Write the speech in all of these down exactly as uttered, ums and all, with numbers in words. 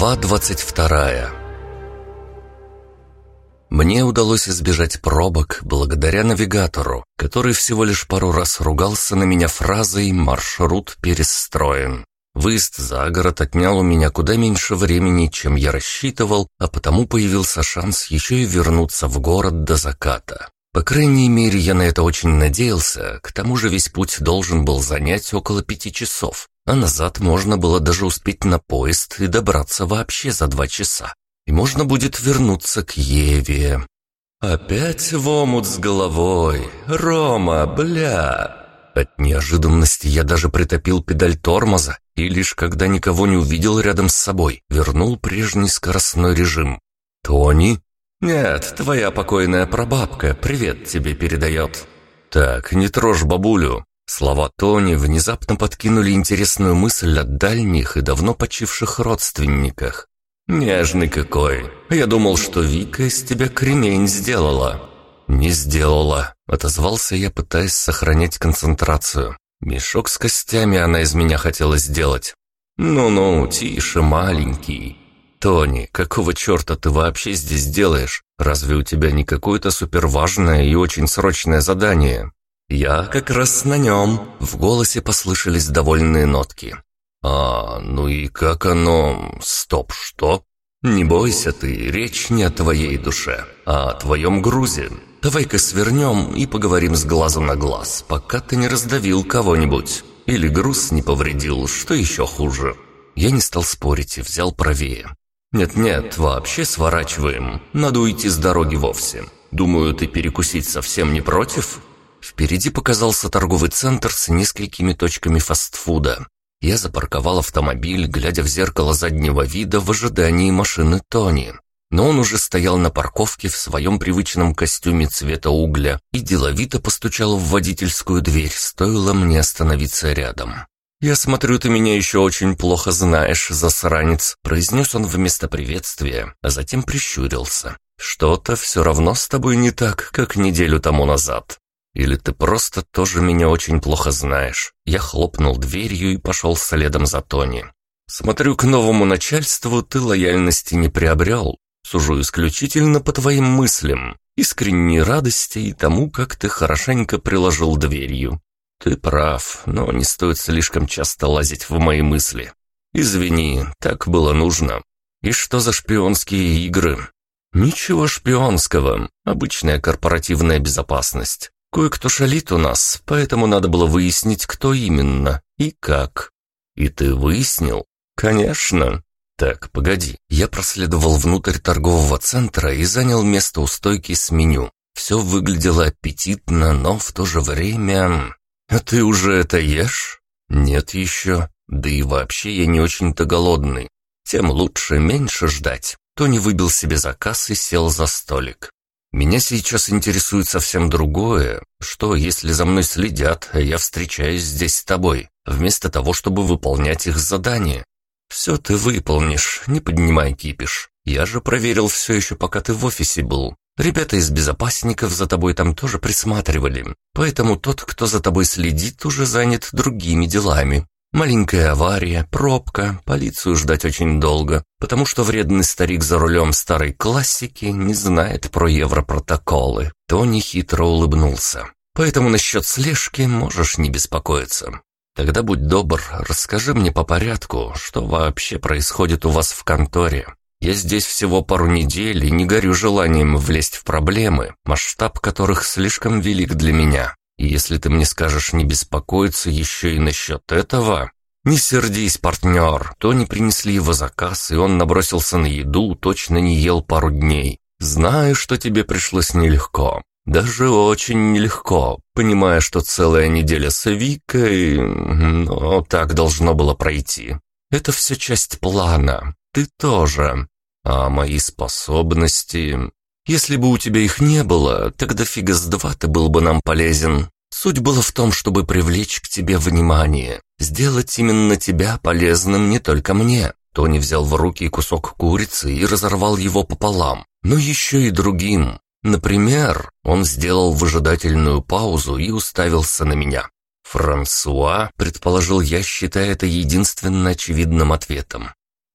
Глава двадцать вторая. Мне удалось избежать пробок благодаря навигатору, который всего лишь пару раз ругался на меня фразой «маршрут перестроен». Выезд за город отнял у меня куда меньше времени, чем я рассчитывал, а потому появился шанс еще и вернуться в город до заката. По крайней мере, я на это очень надеялся, к тому же весь путь должен был занять около пяти часов, а назад можно было даже успеть на поезд и добраться вообще за два часа. И можно будет вернуться к Еве. Опять в омут с головой. Рома, бля. От неожиданности я даже притопил педаль тормоза и лишь когда никого не увидел рядом с собой, вернул прежний скоростной режим. «Тони?» «Нет, твоя покойная прабабка привет тебе передает». «Так, не трожь бабулю». Слова Тони внезапно подкинули интересную мысль о дальних и давно почивших родственниках. «Нежный какой! Я думал, что Вика из тебя кремень сделала». «Не сделала», — отозвался я, пытаясь сохранять концентрацию. «Мешок с костями она из меня хотела сделать». «Ну-ну, тише, маленький». «Тони, какого черта ты вообще здесь делаешь? Разве у тебя не какое-то суперважное и очень срочное задание?» «Я как раз на нем». В голосе послышались довольные нотки. «А, ну и как оно... Стоп, что?» «Не бойся ты, речь не о твоей душе, а о твоем грузе. Давай-ка свернем и поговорим с глазу на глаз, пока ты не раздавил кого-нибудь. Или груз не повредил, что еще хуже». Я не стал спорить и взял правее. «Нет-нет, вообще сворачиваем. Надо уйти с дороги вовсе. Думаю, ты перекусить совсем не против?» Впереди показался торговый центр с несколькими точками фастфуда. Я запарковал автомобиль, глядя в зеркало заднего вида в ожидании машины Тони. Но он уже стоял на парковке в своем привычном костюме цвета угля и деловито постучал в водительскую дверь, стоило мне остановиться рядом. «Я смотрю, ты меня еще очень плохо знаешь, засранец», — произнес он вместо приветствия, а затем прищурился. «Что-то все равно с тобой не так, как неделю тому назад. Или ты просто тоже меня очень плохо знаешь?» Я хлопнул дверью и пошел следом за Тони. «Смотрю, к новому начальству ты лояльности не приобрел. Сужу исключительно по твоим мыслям, искренней радости и тому, как ты хорошенько приложил дверью. Ты прав, но не стоит слишком часто лазить в мои мысли. Извини, так было нужно. И что за шпионские игры?» «Ничего шпионского, обычная корпоративная безопасность. Кое-кто шалит у нас, поэтому надо было выяснить, кто именно и как». «И ты выяснил?» «Конечно». «Так, погоди». Я проследовал внутрь торгового центра и занял место у стойки с меню. Все выглядело аппетитно, но в то же время... «А ты уже это ешь?» «Нет еще. Да и вообще я не очень-то голодный. Тем лучше меньше ждать». Тони выбил себе заказ и сел за столик. «Меня сейчас интересует совсем другое. Что, если за мной следят, а я встречаюсь здесь с тобой, вместо того, чтобы выполнять их задания? Все ты выполнишь, не поднимай кипиш. Я же проверил все еще, пока ты в офисе был. Ребята из безопасников за тобой там тоже присматривали, поэтому тот, кто за тобой следит, уже занят другими делами. Маленькая авария, пробка, полицию ждать очень долго, потому что вредный старик за рулем старой классики не знает про европротоколы». Тони хитро улыбнулся. «Поэтому насчет слежки можешь не беспокоиться. Тогда будь добр, расскажи мне по порядку, что вообще происходит у вас в конторе. Я здесь всего пару недель и не горю желанием влезть в проблемы, масштаб которых слишком велик для меня. И если ты мне скажешь не беспокоиться еще и насчет этого...» «Не сердись, партнер!» Тони принесли его заказ, и он набросился на еду, точно не ел пару дней. «Знаю, что тебе пришлось нелегко. Даже очень нелегко, понимая, что целая неделя с Викой... Но так должно было пройти. Это все часть плана. Ты тоже. А мои способности... Если бы у тебя их не было, тогда фига с два ты был бы нам полезен. Суть была в том, чтобы привлечь к тебе внимание, сделать именно тебя полезным не только мне». Тони взял в руки кусок курицы и разорвал его пополам, но еще и другим. Например, он сделал выжидательную паузу и уставился на меня. «Франсуа», — предположил я, считая это единственно очевидным ответом.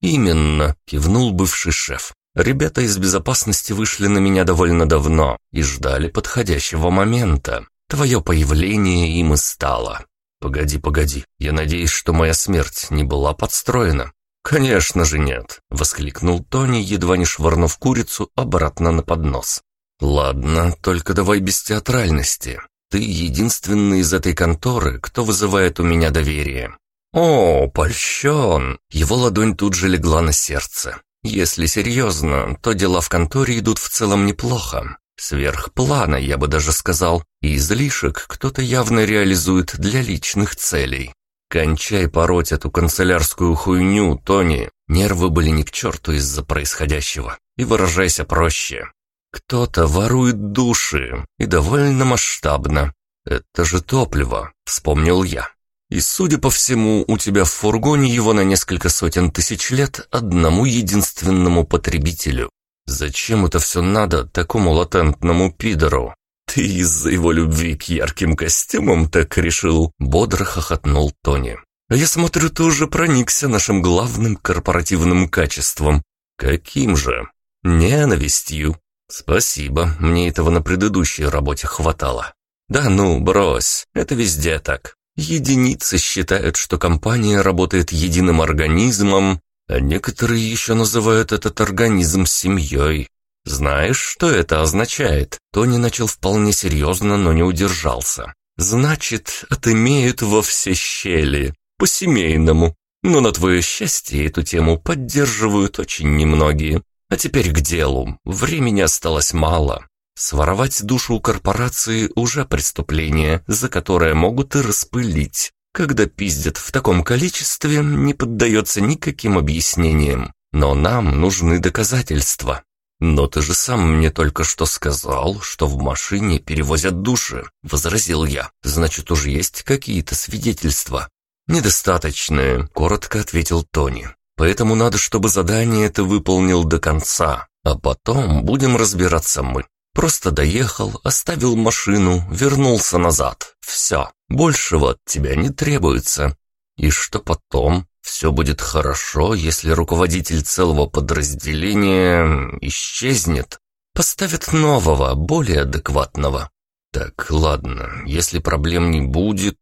«Именно», — кивнул бывший шеф. «Ребята из безопасности вышли на меня довольно давно и ждали подходящего момента. Твое появление им и стало». «Погоди, погоди, я надеюсь, что моя смерть не была подстроена». «Конечно же нет», — воскликнул Тони, едва не швырнув курицу обратно на поднос. «Ладно, только давай без театральности. Ты единственный из этой конторы, кто вызывает у меня доверие». «О, польщен!» Его ладонь тут же легла на сердце. «Если серьезно, то дела в конторе идут в целом неплохо. Сверх плана, я бы даже сказал, и излишек кто-то явно реализует для личных целей. Кончай пороть эту канцелярскую хуйню, Тони. Нервы были ни к черту из-за происходящего. И выражайся проще. Кто-то ворует души, и довольно масштабно. Это же топливо, вспомнил я. И, судя по всему, у тебя в фургоне его на несколько сотен тысяч лет одному единственному потребителю. Зачем это все надо такому латентному пидору? Ты из-за его любви к ярким костюмам так решил?» Бодро хохотнул Тони. «А я смотрю, ты уже проникся нашим главным корпоративным качеством». «Каким же?» «Ненавистью». «Спасибо, мне этого на предыдущей работе хватало». «Да ну, брось, это везде так. Единицы считают, что компания работает единым организмом, а некоторые еще называют этот организм семьей. Знаешь, что это означает?» Тони начал вполне серьезно, но не удержался. «Значит, отымеют во все щели, по-семейному. Но на твое счастье эту тему поддерживают очень немногие. А теперь к делу, времени осталось мало. Своровать душу у корпорации уже преступление, за которое могут и распылить. Когда пиздят в таком количестве, не поддается никаким объяснениям. Но нам нужны доказательства». «Но ты же сам мне только что сказал, что в машине перевозят души», — возразил я. «Значит, уже есть какие-то свидетельства». «Недостаточные», — коротко ответил Тони. «Поэтому надо, чтобы задание ты выполнил до конца, а потом будем разбираться мы. Просто доехал, оставил машину, вернулся назад. Все, большего от тебя не требуется. И что потом? Все будет хорошо, если руководитель целого подразделения исчезнет. Поставят нового, более адекватного». «Так, ладно, если проблем не будет,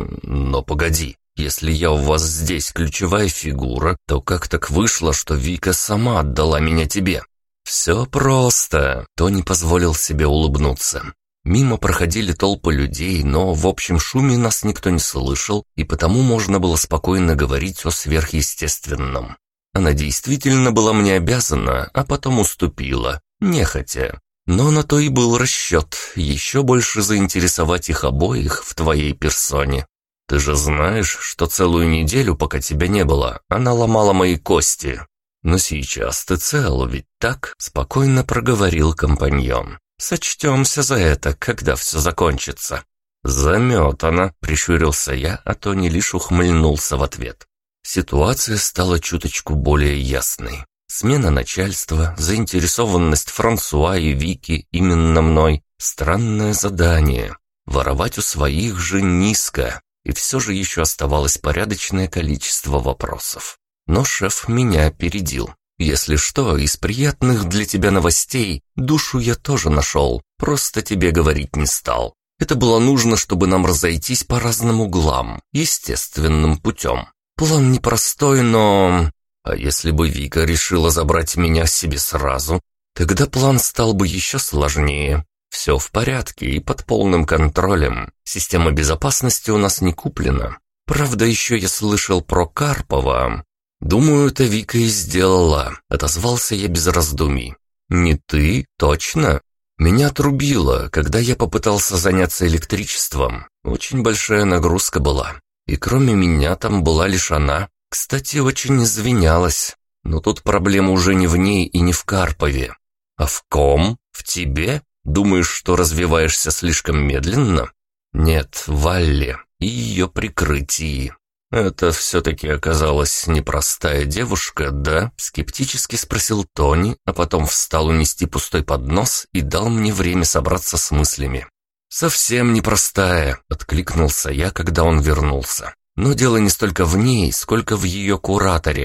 но погоди. Если я у вас здесь ключевая фигура, то как так вышло, что Вика сама отдала меня тебе?» «Все просто», — Тони позволил себе улыбнуться. Мимо проходили толпы людей, но в общем шуме нас никто не слышал, и потому можно было спокойно говорить о сверхъестественном. Она действительно была мне обязана, а потом уступила, нехотя. Но на то и был расчет, еще больше заинтересовать их обоих в твоей персоне. Ты же знаешь, что целую неделю, пока тебя не было, она ломала мои кости. Но сейчас ты цел, ведь так?» — спокойно проговорил компаньон. «Сочтемся за это, когда все закончится». «Заметано», — прищурился я, а Тони лишь ухмыльнулся в ответ. Ситуация стала чуточку более ясной. Смена начальства, заинтересованность Франсуа и Вики именно мной, странное задание. Воровать у своих же низко, и все же еще оставалось порядочное количество вопросов. Но шеф меня опередил. «Если что, из приятных для тебя новостей душу я тоже нашел, просто тебе говорить не стал. Это было нужно, чтобы нам разойтись по разным углам, естественным путем. План непростой, но... А если бы Вика решила забрать меня себе сразу, тогда план стал бы еще сложнее. Все в порядке и под полным контролем. Система безопасности у нас не куплена. Правда, еще я слышал про Карпова. «Думаю, это Вика и сделала», — отозвался я без раздумий. «Не ты? Точно?» Меня отрубило, когда я попытался заняться электричеством. Очень большая нагрузка была. И кроме меня там была лишь она. Кстати, очень извинялась. Но тут проблема уже не в ней и не в Карпове. А в ком? В тебе? Думаешь, что развиваешься слишком медленно? Нет, в Алле и ее прикрытии. «Это все-таки оказалась непростая девушка, да?» — скептически спросил Тони, а потом встал унести пустой поднос и дал мне время собраться с мыслями. «Совсем непростая», — откликнулся я, когда он вернулся. «Но дело не столько в ней, сколько в ее кураторе.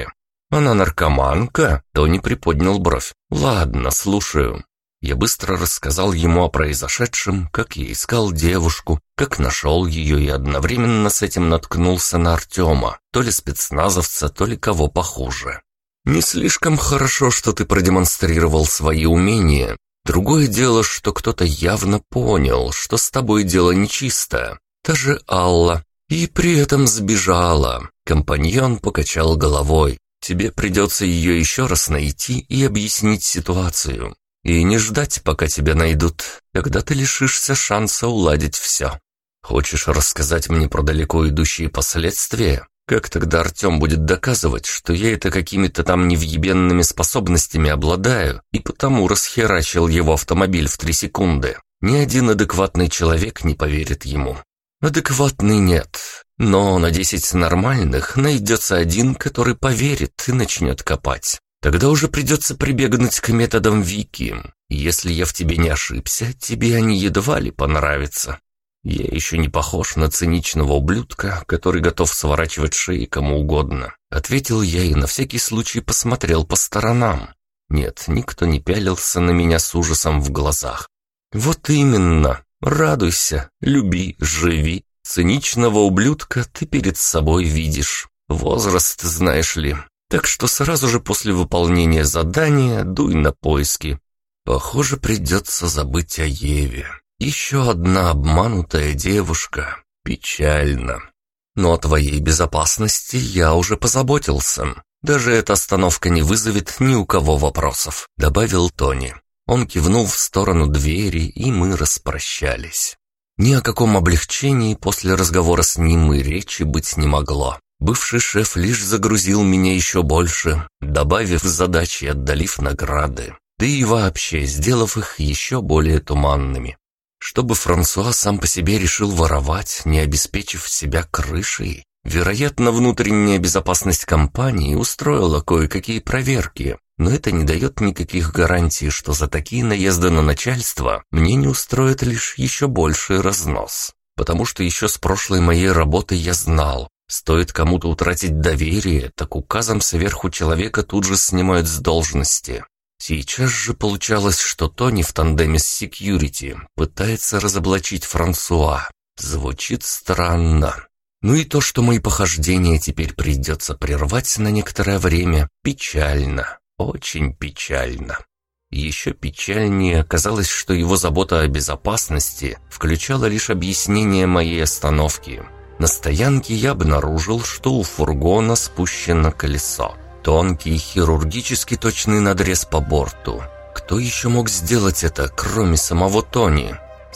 «Она наркоманка?» Тони приподнял бровь. «Ладно, слушаю». Я быстро рассказал ему о произошедшем, как я искал девушку, как нашел ее и одновременно с этим наткнулся на Артема, то ли спецназовца, то ли кого похуже. «Не слишком хорошо, что ты продемонстрировал свои умения. Другое дело, что кто-то явно понял, что с тобой дело нечисто. Та же Алла. И при этом сбежала». Компаньон покачал головой. «Тебе придется ее еще раз найти и объяснить ситуацию. И не ждать, пока тебя найдут, когда ты лишишься шанса уладить все. Хочешь рассказать мне про далеко идущие последствия? Как тогда Артем будет доказывать, что я это какими-то там невъебенными способностями обладаю и потому расхерачил его автомобиль в три секунды? Ни один адекватный человек не поверит ему». «Адекватный нет, но на десять нормальных найдется один, который поверит и начнет копать. Тогда уже придется прибегнуть к методам Вики. Если я в тебе не ошибся, тебе они едва ли понравятся. Я еще не похож на циничного ублюдка, который готов сворачивать шеи кому угодно», — ответил я и на всякий случай посмотрел по сторонам. Нет, никто не пялился на меня с ужасом в глазах. «Вот именно. Радуйся, люби, живи. Циничного ублюдка ты перед собой видишь. Возраст, знаешь ли. Так что сразу же после выполнения задания дуй на поиски. Похоже, придется забыть о Еве. Еще одна обманутая девушка. Печально. Но о твоей безопасности я уже позаботился. Даже эта остановка не вызовет ни у кого вопросов», — добавил Тони. Он кивнул в сторону двери, и мы распрощались. Ни о каком облегчении после разговора с ним и речи быть не могло. Бывший шеф лишь загрузил меня еще больше, добавив задачи и отдалив награды, да и вообще сделав их еще более туманными. Чтобы Франсуа сам по себе решил воровать, не обеспечив себя крышей, вероятно, внутренняя безопасность компании устроила кое-какие проверки, но это не дает никаких гарантий, что за такие наезды на начальство мне не устроит лишь еще больший разнос. Потому что еще с прошлой моей работы я знал, стоит кому-то утратить доверие, так указом сверху человека тут же снимают с должности. Сейчас же получалось, что Тони в тандеме с секьюрити пытается разоблачить Франсуа. Звучит странно. Ну и то, что мои похождения теперь придется прервать на некоторое время, печально. Очень печально. Еще печальнее оказалось, что его забота о безопасности включала лишь объяснение моей остановки. На стоянке я обнаружил, что у фургона спущено колесо. Тонкий, хирургически точный надрез по борту. Кто еще мог сделать это, кроме самого Тони?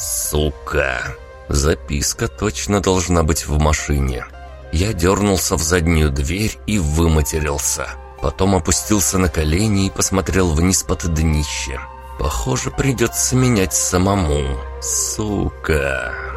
Сука! Записка точно должна быть в машине. Я дернулся в заднюю дверь и выматерился. Потом опустился на колени и посмотрел вниз под днище. Похоже, придется менять самому. Сука!